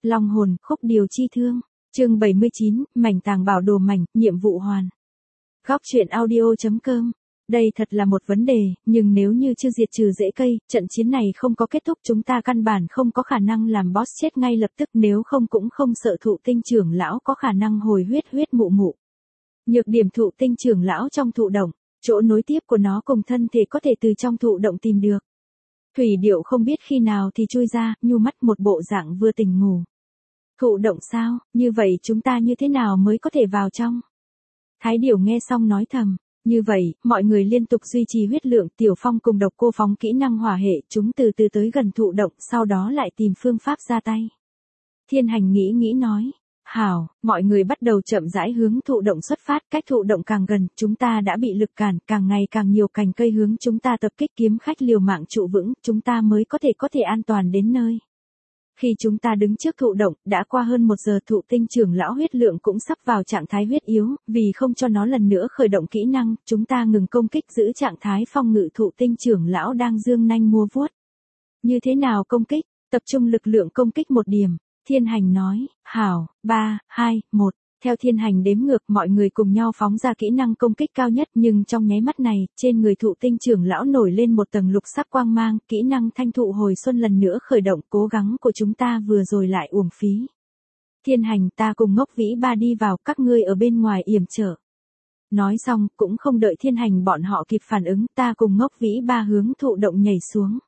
Long hồn, khúc điều chi thương. Chương 79, mảnh tàng bảo đồ mảnh, nhiệm vụ hoàn. Góc truyện audio.com. Đây thật là một vấn đề, nhưng nếu như chưa diệt trừ rễ cây, trận chiến này không có kết thúc, chúng ta căn bản không có khả năng làm boss chết ngay lập tức, nếu không cũng không sợ thụ tinh trưởng lão có khả năng hồi huyết mụ mụ. Nhược điểm thụ tinh trưởng lão trong thụ động, chỗ nối tiếp của nó cùng thân thể có thể từ trong thụ động tìm được. Thủy điệu không biết khi nào thì chui ra, nhu mắt một bộ dạng vừa tỉnh ngủ. Thụ động sao, như vậy chúng ta như thế nào mới có thể vào trong? Thái điểu nghe xong nói thầm. Như vậy, mọi người liên tục duy trì huyết lượng, Tiểu Phong cùng Độc Cô phóng kỹ năng hỏa hệ, chúng từ từ tới gần thụ động, sau đó lại tìm phương pháp ra tay. Thiên Hành nghĩ nói, hảo, mọi người bắt đầu chậm rãi hướng thụ động xuất phát, cách thụ động càng gần, chúng ta đã bị lực cản, càng ngày càng nhiều cành cây hướng chúng ta tập kích, kiếm khách liều mạng trụ vững, chúng ta mới có thể an toàn đến nơi. Khi chúng ta đứng trước thụ động, đã qua hơn 1 giờ, thụ tinh trưởng lão huyết lượng cũng sắp vào trạng thái huyết yếu, vì không cho nó lần nữa khởi động kỹ năng, chúng ta ngừng công kích, giữ trạng thái phong ngự. Thụ tinh trưởng lão đang giương nanh múa vuốt. Như thế nào công kích? Tập trung lực lượng công kích 1 điểm. Thiên Hành nói, hảo, 3, 2, 1. Theo Thiên Hành đếm ngược, mọi người cùng nhau phóng ra kỹ năng công kích cao nhất, nhưng trong nháy mắt này, trên người thụ tinh trưởng lão nổi lên một tầng lục sắc quang mang, kỹ năng thanh thụ hồi xuân lần nữa khởi động, cố gắng của chúng ta vừa rồi lại uổng phí. Thiên Hành, ta cùng Ngốc Vĩ Ba đi vào, các ngươi ở bên ngoài yểm trở. Nói xong, cũng không đợi Thiên Hành bọn họ kịp phản ứng, ta cùng Ngốc Vĩ Ba hướng thụ động nhảy xuống.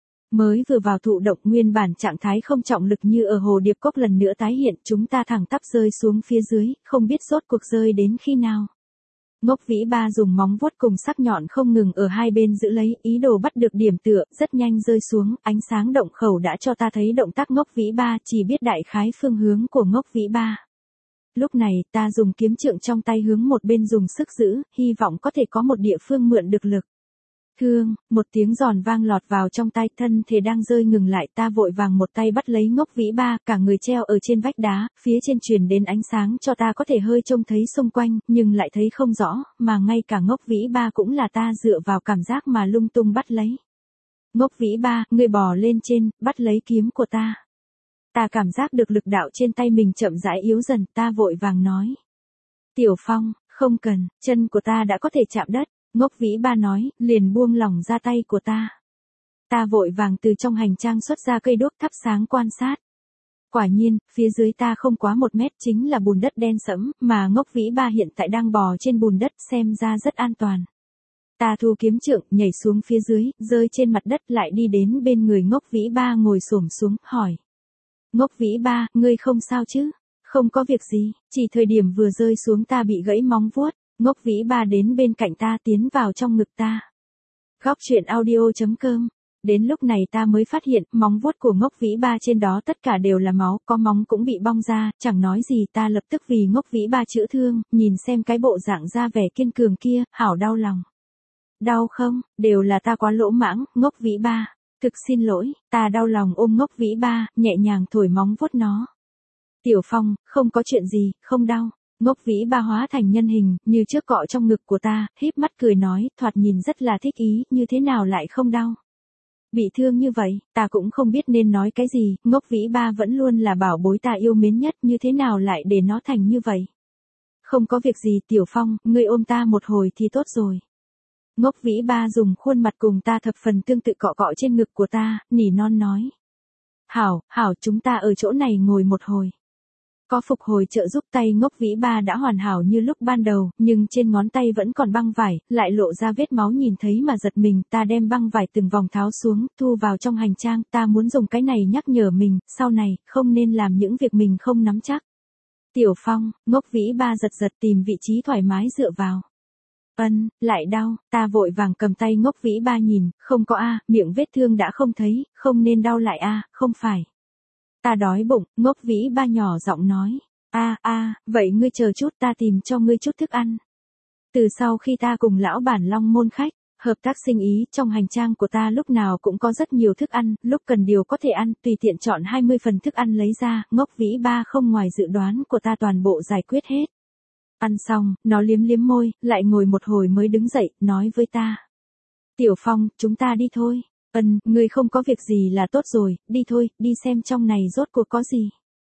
Mới vừa vào thụ động, nguyên bản trạng thái không trọng lực như ở hồ điệp cốc lần nữa tái hiện, chúng ta thẳng tắp rơi xuống phía dưới, không biết rốt cuộc rơi đến khi nào. Ngốc Vĩ Ba dùng móng vuốt cùng sắc nhọn không ngừng ở hai bên giữ lấy, ý đồ bắt được điểm tựa, rất nhanh rơi xuống, ánh sáng động khẩu đã cho ta thấy động tác Ngốc Vĩ Ba, chỉ biết đại khái phương hướng của Ngốc Vĩ Ba. Lúc này, ta dùng kiếm trượng trong tay hướng một bên dùng sức giữ, hy vọng có thể có một địa phương mượn được lực. Thương, một tiếng giòn vang lọt vào trong tay, thân thể đang rơi ngừng lại, ta vội vàng một tay bắt lấy Ngốc Vĩ Ba, cả người treo ở trên vách đá, phía trên truyền đến ánh sáng cho ta có thể hơi trông thấy xung quanh, nhưng lại thấy không rõ, mà ngay cả Ngốc Vĩ Ba cũng là ta dựa vào cảm giác mà lung tung bắt lấy. Ngốc Vĩ Ba, ngươi bò lên trên, bắt lấy kiếm của ta. Ta cảm giác được lực đạo trên tay mình chậm rãi yếu dần, ta vội vàng nói. Tiểu Phong, không cần, chân của ta đã có thể chạm đất. Ngốc Vĩ Ba nói, liền buông lỏng ra tay của ta. Ta vội vàng từ trong hành trang xuất ra cây đuốc thắp sáng quan sát. Quả nhiên, phía dưới ta không quá 1 mét chính là bùn đất đen sẫm, mà Ngốc Vĩ Ba hiện tại đang bò trên bùn đất, xem ra rất an toàn. Ta thu kiếm trượng, nhảy xuống phía dưới, rơi trên mặt đất, lại đi đến bên người Ngốc Vĩ Ba ngồi xổm xuống, hỏi. Ngốc Vĩ Ba, ngươi không sao chứ? Không có việc gì, chỉ thời điểm vừa rơi xuống ta bị gãy móng vuốt. Ngốc Vĩ Ba đến bên cạnh ta, tiến vào trong ngực ta. Góc truyện audio.com. Đến lúc này ta mới phát hiện, móng vuốt của Ngốc Vĩ Ba trên đó tất cả đều là máu, có móng cũng bị bong ra, chẳng nói gì, ta lập tức vì Ngốc Vĩ Ba chữa thương, nhìn xem cái bộ dạng ra vẻ kiên cường kia, hảo đau lòng. Đau không, đều là ta quá lỗ mãng, Ngốc Vĩ Ba. Thực xin lỗi, ta đau lòng ôm Ngốc Vĩ Ba, nhẹ nhàng thổi móng vuốt nó. Tiểu Phong, không có chuyện gì, không đau. Ngốc Vĩ Ba hóa thành nhân hình, như trước cọ trong ngực của ta, híp mắt cười nói, thoạt nhìn rất là thích ý, như thế nào lại không đau. Bị thương như vậy, ta cũng không biết nên nói cái gì, Ngốc Vĩ Ba vẫn luôn là bảo bối ta yêu mến nhất, như thế nào lại để nó thành như vậy. Không có việc gì Tiểu Phong, ngươi ôm ta một hồi thì tốt rồi. Ngốc Vĩ Ba dùng khuôn mặt cùng ta thập phần tương tự cọ cọ trên ngực của ta, nỉ non nói. Hảo, chúng ta ở chỗ này ngồi một hồi. Có phục hồi trợ giúp, tay Ngốc Vĩ Ba đã hoàn hảo như lúc ban đầu, nhưng trên ngón tay vẫn còn băng vải, lại lộ ra vết máu, nhìn thấy mà giật mình, ta đem băng vải từng vòng tháo xuống, thu vào trong hành trang, ta muốn dùng cái này nhắc nhở mình, sau này, không nên làm những việc mình không nắm chắc. Tiểu Phong, Ngốc Vĩ Ba giật tìm vị trí thoải mái dựa vào. Lại đau, ta vội vàng cầm tay Ngốc Vĩ Ba nhìn, không có miệng vết thương đã không thấy, không nên đau lại không phải. Ta đói bụng, Ngốc Vĩ Ba nhỏ giọng nói. Vậy ngươi chờ chút, ta tìm cho ngươi chút thức ăn. Từ sau khi ta cùng lão bản Long Môn khách, hợp tác sinh ý, trong hành trang của ta lúc nào cũng có rất nhiều thức ăn, lúc cần điều có thể ăn, tùy tiện chọn 20 phần thức ăn lấy ra, Ngốc Vĩ Ba không ngoài dự đoán của ta toàn bộ giải quyết hết. Ăn xong, nó liếm môi, lại ngồi một hồi mới đứng dậy, nói với ta. Tiểu Phong, chúng ta đi thôi. Ngươi không có việc gì là tốt rồi, đi thôi, đi xem trong này rốt cuộc có gì.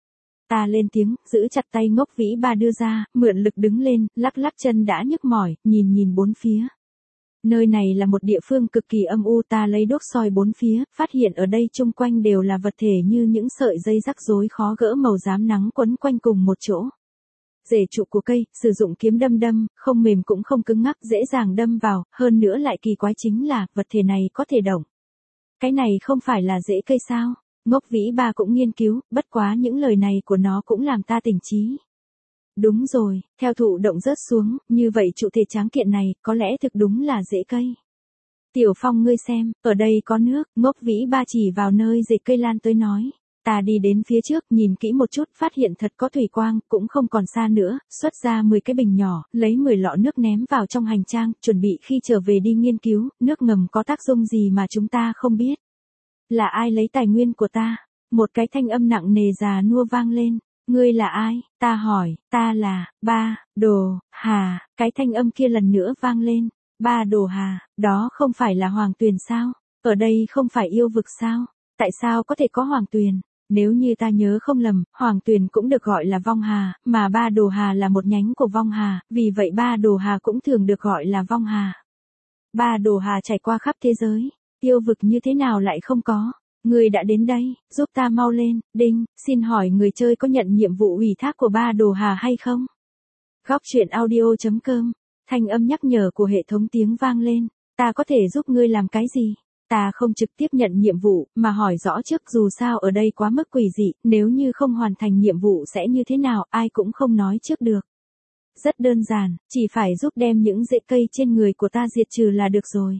Ta lên tiếng, giữ chặt tay Ngốc Vĩ Ba đưa ra, mượn lực đứng lên, lắc lắc chân đã nhức mỏi, nhìn bốn phía. Nơi này là một địa phương cực kỳ âm u, ta lấy đốt soi bốn phía, phát hiện ở đây chung quanh đều là vật thể như những sợi dây rắc rối khó gỡ màu xám nắng quấn quanh cùng một chỗ. Rễ trụ của cây, sử dụng kiếm đâm, không mềm cũng không cứng ngắc, dễ dàng đâm vào, hơn nữa lại kỳ quái chính là, vật thể này có thể động. Cái này không phải là rễ cây sao? Ngốc Vĩ Ba cũng nghiên cứu, bất quá những lời này của nó cũng làm ta tỉnh trí. Đúng rồi, theo thụ động rớt xuống, như vậy trụ thể tráng kiện này, có lẽ thực đúng là rễ cây. Tiểu Phong ngươi xem, ở đây có nước, Ngốc Vĩ Ba chỉ vào nơi rễ cây lan tới nói. Ta đi đến phía trước, nhìn kỹ một chút, phát hiện thật có thủy quang, cũng không còn xa nữa, xuất ra 10 cái bình nhỏ, lấy 10 lọ nước ném vào trong hành trang, chuẩn bị khi trở về đi nghiên cứu, nước ngầm có tác dụng gì mà chúng ta không biết. Là ai lấy tài nguyên của ta? Một cái thanh âm nặng nề già nua vang lên. Ngươi là ai? Ta hỏi, ta là, Ba, Đồ, Hà, cái thanh âm kia lần nữa vang lên. Ba Đồ Hà, đó không phải là Hoàng Tuyền sao? Ở đây không phải yêu vực sao? Tại sao có thể có Hoàng Tuyền? Nếu như ta nhớ không lầm, Hoàng Tuyền cũng được gọi là Vong Hà, mà Ba Đồ Hà là một nhánh của Vong Hà, vì vậy Ba Đồ Hà cũng thường được gọi là Vong Hà. Ba Đồ Hà trải qua khắp thế giới, yêu vực như thế nào lại không có? Người đã đến đây, giúp ta mau lên, Đinh, xin hỏi người chơi có nhận nhiệm vụ ủy thác của Ba Đồ Hà hay không? Góc truyện audio.com, thanh âm nhắc nhở của hệ thống tiếng vang lên, ta có thể giúp ngươi làm cái gì? Ta không trực tiếp nhận nhiệm vụ, mà hỏi rõ trước dù sao ở đây quá mức quỷ dị, nếu như không hoàn thành nhiệm vụ sẽ như thế nào, ai cũng không nói trước được. Rất đơn giản, chỉ phải giúp đem những rễ cây trên người của ta diệt trừ là được rồi.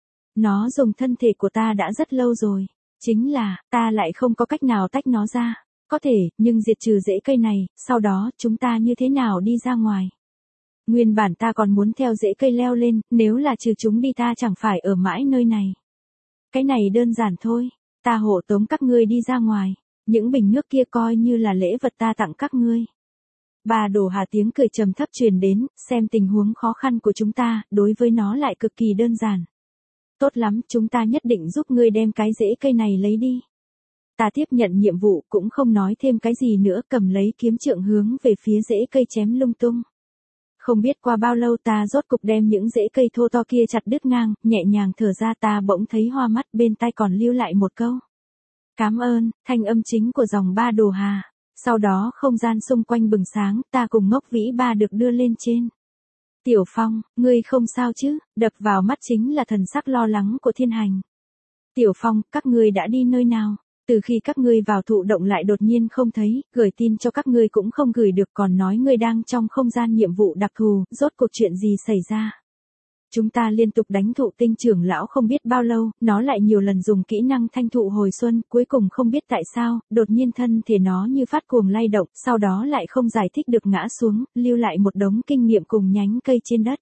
Nó dùng thân thể của ta đã rất lâu rồi. Chính là, ta lại không có cách nào tách nó ra. Có thể, nhưng diệt trừ rễ cây này, sau đó, chúng ta như thế nào đi ra ngoài? Nguyên bản ta còn muốn theo rễ cây leo lên, nếu là trừ chúng đi ta chẳng phải ở mãi nơi này. Cái này đơn giản thôi, ta hộ tống các ngươi đi ra ngoài. Những bình nước kia coi như là lễ vật ta tặng các ngươi. Ba Đồ Hà tiếng cười trầm thấp truyền đến, xem tình huống khó khăn của chúng ta, đối với nó lại cực kỳ đơn giản. Tốt lắm, chúng ta nhất định giúp ngươi đem cái rễ cây này lấy đi. Ta tiếp nhận nhiệm vụ, cũng không nói thêm cái gì nữa, cầm lấy kiếm trượng hướng về phía rễ cây chém lung tung. Không biết qua bao lâu ta rốt cục đem những rễ cây thô to kia chặt đứt ngang, nhẹ nhàng thở ra ta bỗng thấy hoa mắt, bên tai còn lưu lại một câu. Cảm ơn, thanh âm chính của dòng Ba Đồ Hà. Sau đó không gian xung quanh bừng sáng, ta cùng Ngốc Vĩ Ba được đưa lên trên. Tiểu Phong, ngươi không sao chứ? Đập vào mắt chính là thần sắc lo lắng của Thiên Hành. Tiểu Phong, các ngươi đã đi nơi nào? Từ khi các ngươi vào thụ động lại đột nhiên không thấy, gửi tin cho các ngươi cũng không gửi được, còn nói ngươi đang trong không gian nhiệm vụ đặc thù, rốt cuộc chuyện gì xảy ra? Chúng ta liên tục đánh thụ tinh trưởng lão không biết bao lâu, nó lại nhiều lần dùng kỹ năng thanh thụ hồi xuân, cuối cùng không biết tại sao, đột nhiên thân thể nó như phát cuồng lay động, sau đó lại không giải thích được ngã xuống, lưu lại một đống kinh nghiệm cùng nhánh cây trên đất.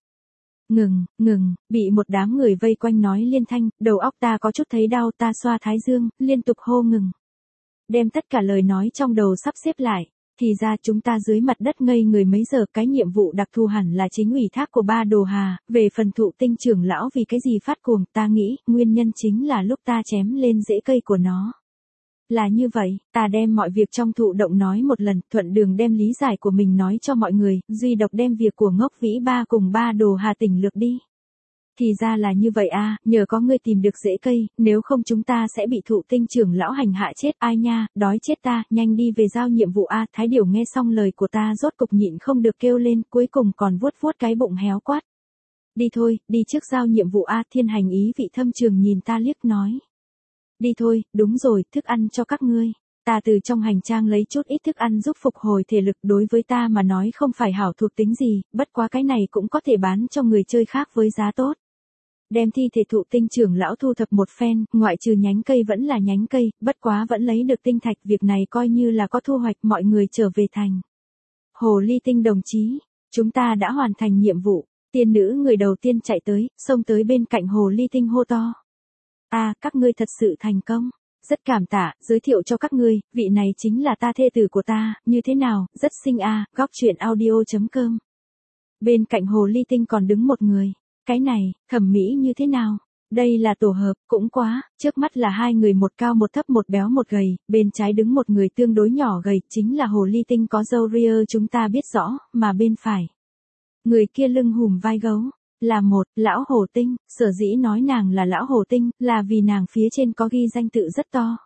Ngừng, bị một đám người vây quanh nói liên thanh, đầu óc ta có chút thấy đau, ta xoa thái dương, liên tục hô ngừng. Đem tất cả lời nói trong đầu sắp xếp lại. Thì ra chúng ta dưới mặt đất ngây người mấy giờ, cái nhiệm vụ đặc thù hẳn là chính ủy thác của Ba Đồ Hà, về phần thụ tinh trưởng lão vì cái gì phát cuồng, ta nghĩ, nguyên nhân chính là lúc ta chém lên rễ cây của nó. Là như vậy, ta đem mọi việc trong thụ động nói một lần, thuận đường đem lý giải của mình nói cho mọi người, duy độc đem việc của Ngốc Vĩ Ba cùng Ba Đồ Hà tỉnh lược đi. Thì ra là như vậy à, nhờ có ngươi tìm được rễ cây, nếu không chúng ta sẽ bị thụ tinh trưởng lão hành hạ chết, ai nha, đói chết ta, nhanh đi về giao nhiệm vụ a. Thái Điểu nghe xong lời của ta rốt cục nhịn không được kêu lên, cuối cùng còn vuốt vuốt cái bụng héo quát. Đi thôi, đi trước giao nhiệm vụ a. Thiên Hành ý vị thâm trường nhìn ta liếc nói. Đi thôi, đúng rồi, thức ăn cho các ngươi. Ta từ trong hành trang lấy chút ít thức ăn giúp phục hồi thể lực, đối với ta mà nói không phải hảo thuộc tính gì, bất quá cái này cũng có thể bán cho người chơi khác với giá tốt. Đem thi thể thụ tinh trưởng lão thu thập một phen, ngoại trừ nhánh cây vẫn là nhánh cây, bất quá vẫn lấy được tinh thạch, việc này coi như là có thu hoạch, mọi người trở về thành. Hồ Ly Tinh đồng chí, chúng ta đã hoàn thành nhiệm vụ. Tiên nữ người đầu tiên chạy tới, xông tới bên cạnh Hồ Ly Tinh hô to. Các ngươi thật sự thành công. Rất cảm tạ, giới thiệu cho các ngươi, vị này chính là ta thê tử của ta, như thế nào, rất xinh góc truyện audio.com. Bên cạnh Hồ Ly Tinh còn đứng một người. Cái này, thẩm mỹ như thế nào? Đây là tổ hợp, cũng quá, trước mắt là hai người một cao một thấp một béo một gầy, bên trái đứng một người tương đối nhỏ gầy, chính là hồ ly tinh có râu ria chúng ta biết rõ, mà bên phải. Người kia lưng hùm vai gấu, là một, lão hồ tinh, sở dĩ nói nàng là lão hồ tinh, là vì nàng phía trên có ghi danh tự rất to.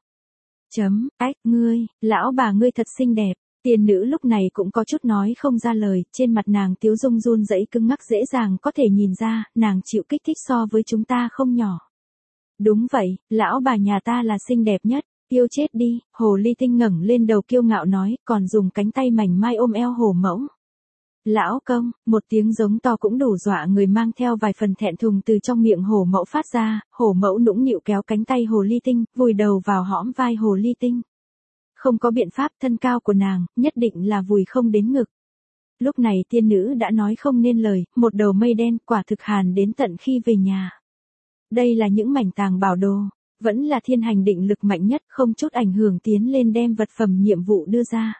Ngươi, lão bà ngươi thật xinh đẹp. Tiên nữ lúc này cũng có chút nói không ra lời, trên mặt nàng tiếu dung run rẩy cứng ngắc dễ dàng có thể nhìn ra, nàng chịu kích thích so với chúng ta không nhỏ. Đúng vậy, lão bà nhà ta là xinh đẹp nhất, yêu chết đi, hồ ly tinh ngẩng lên đầu kiêu ngạo nói, còn dùng cánh tay mảnh mai ôm eo hồ mẫu. Lão công, một tiếng giống to cũng đủ dọa người mang theo vài phần thẹn thùng từ trong miệng hồ mẫu phát ra, hồ mẫu nũng nịu kéo cánh tay hồ ly tinh, vùi đầu vào hõm vai hồ ly tinh. Không có biện pháp, thân cao của nàng, nhất định là vùi không đến ngực. Lúc này tiên nữ đã nói không nên lời, một đầu mây đen quả thực hàn đến tận khi về nhà. Đây là những mảnh tàng bảo đồ, vẫn là thiên hành định lực mạnh nhất, không chút ảnh hưởng tiến lên đem vật phẩm nhiệm vụ đưa ra.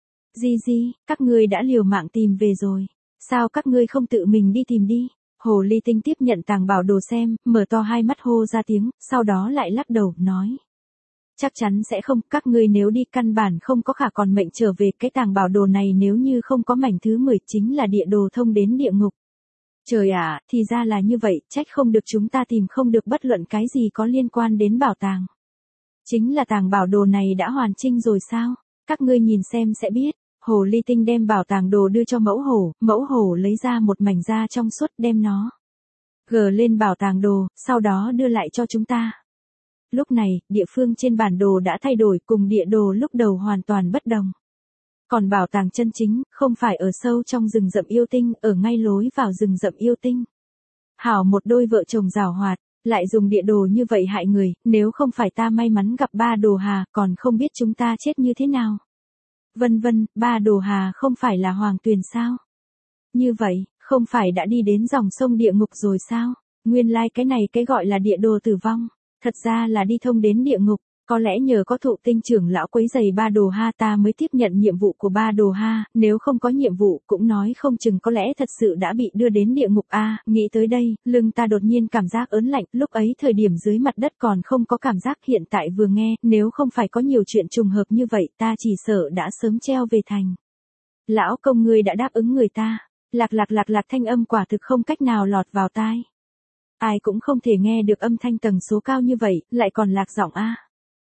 Di, các ngươi đã liều mạng tìm về rồi, sao các ngươi không tự mình đi tìm đi? Hồ ly tinh tiếp nhận tàng bảo đồ xem, mở to hai mắt hô ra tiếng, sau đó lại lắc đầu, nói. Chắc chắn sẽ không, các ngươi nếu đi căn bản không có khả còn mệnh trở về, cái tàng bảo đồ này nếu như không có mảnh thứ 10 chính là địa đồ thông đến địa ngục. Trời ạ, thì ra là như vậy, trách không được chúng ta tìm không được bất luận cái gì có liên quan đến bảo tàng. Chính là tàng bảo đồ này đã hoàn chỉnh rồi sao? Các ngươi nhìn xem sẽ biết. Hồ ly tinh đem bảo tàng đồ đưa cho mẫu hổ lấy ra một mảnh da trong suốt đem nó gờ lên bảo tàng đồ, sau đó đưa lại cho chúng ta. Lúc này, địa phương trên bản đồ đã thay đổi cùng địa đồ lúc đầu hoàn toàn bất đồng. Còn bảo tàng chân chính, không phải ở sâu trong rừng rậm yêu tinh, ở ngay lối vào rừng rậm yêu tinh. Hảo một đôi vợ chồng giàu hoạt, lại dùng địa đồ như vậy hại người, nếu không phải ta may mắn gặp ba đồ hà, còn không biết chúng ta chết như thế nào. Vân, ba đồ hà không phải là hoàng tuyền sao? Như vậy, không phải đã đi đến dòng sông địa ngục rồi sao? Nguyên lai cái này cái gọi là địa đồ tử vong, thật ra là đi thông đến địa ngục. Có lẽ nhờ có thụ tinh trưởng lão quấy giày ba đồ ha ta mới tiếp nhận nhiệm vụ của ba đồ ha, nếu không có nhiệm vụ cũng nói không chừng có lẽ thật sự đã bị đưa đến địa ngục a. Nghĩ tới đây, lưng ta đột nhiên cảm giác ớn lạnh, lúc ấy thời điểm dưới mặt đất còn không có cảm giác, hiện tại vừa nghe, nếu không phải có nhiều chuyện trùng hợp như vậy ta chỉ sợ đã sớm treo về thành. Lão công ngươi đã đáp ứng người ta, lạc thanh âm quả thực không cách nào lọt vào tai. Ai cũng không thể nghe được âm thanh tần số cao như vậy, lại còn lạc giọng a.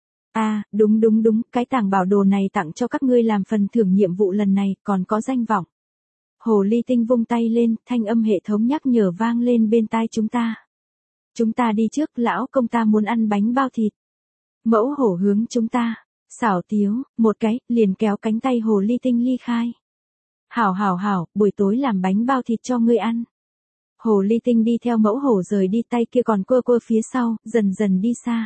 Đúng, cái tàng bảo đồ này tặng cho các ngươi làm phần thưởng nhiệm vụ lần này, còn có danh vọng. Hồ ly tinh vung tay lên, thanh âm hệ thống nhắc nhở vang lên bên tai chúng ta. Chúng ta đi trước, lão công ta muốn ăn bánh bao thịt. Mẫu hổ hướng chúng ta, xảo tiếu, một cái, liền kéo cánh tay hồ ly tinh ly khai. Hảo, buổi tối làm bánh bao thịt cho ngươi ăn. Hồ ly tinh đi theo mẫu hổ rời đi, tay kia còn quơ phía sau, dần đi xa.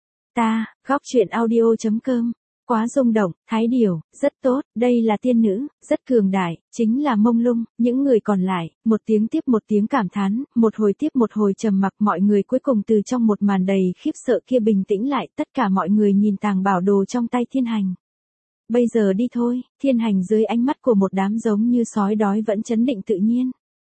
Góc truyện audio.com, quá rung động, thái điểu, rất tốt, đây là tiên nữ, rất cường đại, chính là mông lung, những người còn lại, một tiếng tiếp một tiếng cảm thán, một hồi tiếp một hồi trầm mặc, mọi người cuối cùng từ trong một màn đầy khiếp sợ kia bình tĩnh lại, tất cả mọi người nhìn tàng bảo đồ trong tay thiên hành. Bây giờ đi thôi, thiên hành dưới ánh mắt của một đám giống như sói đói vẫn trấn định tự nhiên.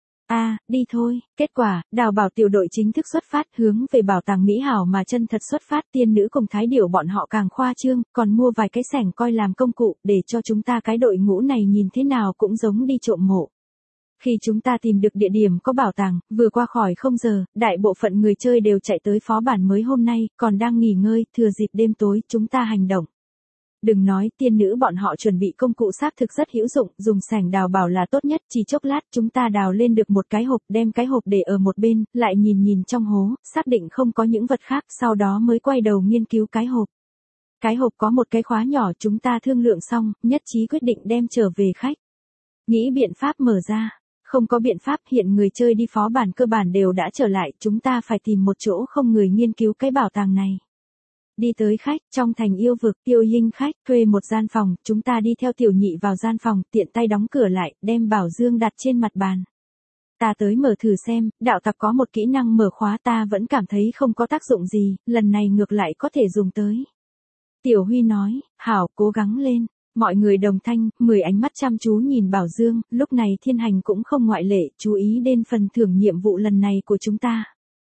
Đi thôi, kết quả, đào bảo tiểu đội chính thức xuất phát hướng về bảo tàng Mỹ Hảo mà chân thật xuất phát, tiên nữ cùng thái điểu bọn họ càng khoa trương, còn mua vài cái sẻng coi làm công cụ, để cho chúng ta cái đội ngũ này nhìn thế nào cũng giống đi trộm mộ. Khi chúng ta tìm được địa điểm có bảo tàng, vừa qua khỏi 0 giờ, đại bộ phận người chơi đều chạy tới phó bản mới hôm nay, còn đang nghỉ ngơi, thừa dịp đêm tối, chúng ta hành động. Đừng nói, tiên nữ bọn họ chuẩn bị công cụ xác thực rất hữu dụng, dùng sẻng đào bảo là tốt nhất, chỉ chốc lát chúng ta đào lên được một cái hộp, đem cái hộp để ở một bên, lại nhìn trong hố, xác định không có những vật khác, sau đó mới quay đầu nghiên cứu cái hộp. Cái hộp có một cái khóa nhỏ, chúng ta thương lượng xong, nhất trí quyết định đem trở về khách. Nghĩ biện pháp mở ra. Không có biện pháp, hiện người chơi đi phó bản cơ bản đều đã trở lại, chúng ta phải tìm một chỗ không người nghiên cứu cái bảo tàng này. Đi tới khách, trong thành yêu vực, Tiêu Hinh khách, thuê một gian phòng, chúng ta đi theo tiểu nhị vào gian phòng, tiện tay đóng cửa lại, đem bảo dương đặt trên mặt bàn. Ta tới mở thử xem, đạo tặc có một kỹ năng mở khóa ta vẫn cảm thấy không có tác dụng gì, lần này ngược lại có thể dùng tới. Tiểu Huy nói, hảo, cố gắng lên. Mọi người đồng thanh, 10 ánh mắt chăm chú nhìn bảo dương, lúc này thiên hành cũng không ngoại lệ, chú ý đến phần thưởng nhiệm vụ lần này của chúng ta.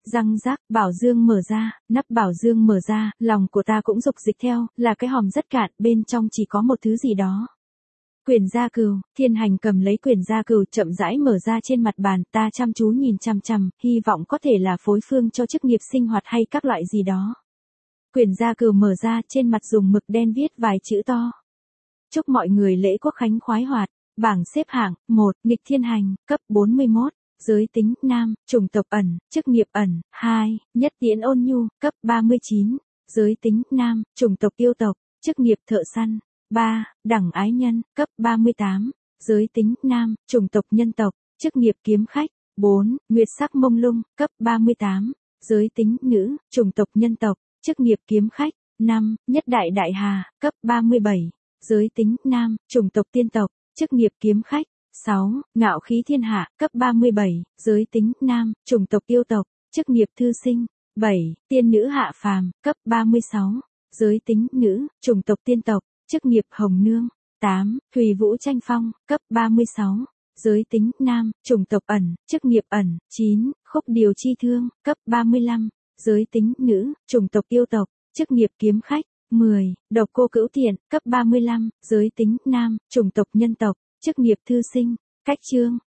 Răng rác, bảo dương mở ra, nắp bảo dương mở ra, lòng của ta cũng dục dịch theo, là cái hòm rất cạn, bên trong chỉ có một thứ gì đó. Quyển gia cừu, Thiên Hành cầm lấy quyển gia cừu chậm rãi mở ra trên mặt bàn, ta chăm chú nhìn chằm chằm, hy vọng có thể là phối phương cho chức nghiệp sinh hoạt hay các loại gì đó. Quyển gia cừu mở ra, trên mặt dùng mực đen viết vài chữ to. Chúc mọi người lễ Quốc khánh khoái hoạt. Bảng xếp hạng: 1. Nghịch Thiên Hành, cấp 41. Giới tính nam, chủng tộc ẩn, chức nghiệp ẩn. 2. Nhất Tiễn Ôn Nhu, cấp 39. Giới tính nam, chủng tộc yêu tộc, chức nghiệp thợ săn. 3. Đẳng Ái Nhân, cấp 38. Giới tính nam, chủng tộc nhân tộc, chức nghiệp kiếm khách. 4. Nguyệt Sắc Mông Lung, cấp 38. Giới tính nữ, chủng tộc nhân tộc, chức nghiệp kiếm khách. 5. Nhất Đại Đại Hà, cấp 37. Giới tính nam, chủng tộc tiên tộc, chức nghiệp kiếm khách. 6. Ngạo Khí Thiên Hạ, cấp 37. Giới tính nam, chủng tộc yêu tộc, chức nghiệp thư sinh. 7. Tiên Nữ Hạ Phàm, cấp 36. Giới tính nữ, chủng tộc tiên tộc, chức nghiệp hồng nương. 8. Thùy Vũ Tranh Phong, cấp 36. Giới tính nam, chủng tộc ẩn, chức nghiệp ẩn. 9. Khúc Điều Chi Thương, cấp 35. Giới tính nữ, chủng tộc yêu tộc, chức nghiệp kiếm khách. 10. Độc Cô Cửu Thiện, cấp 35. Giới tính nam, chủng tộc nhân tộc, chức nghiệp thư sinh. Cách chương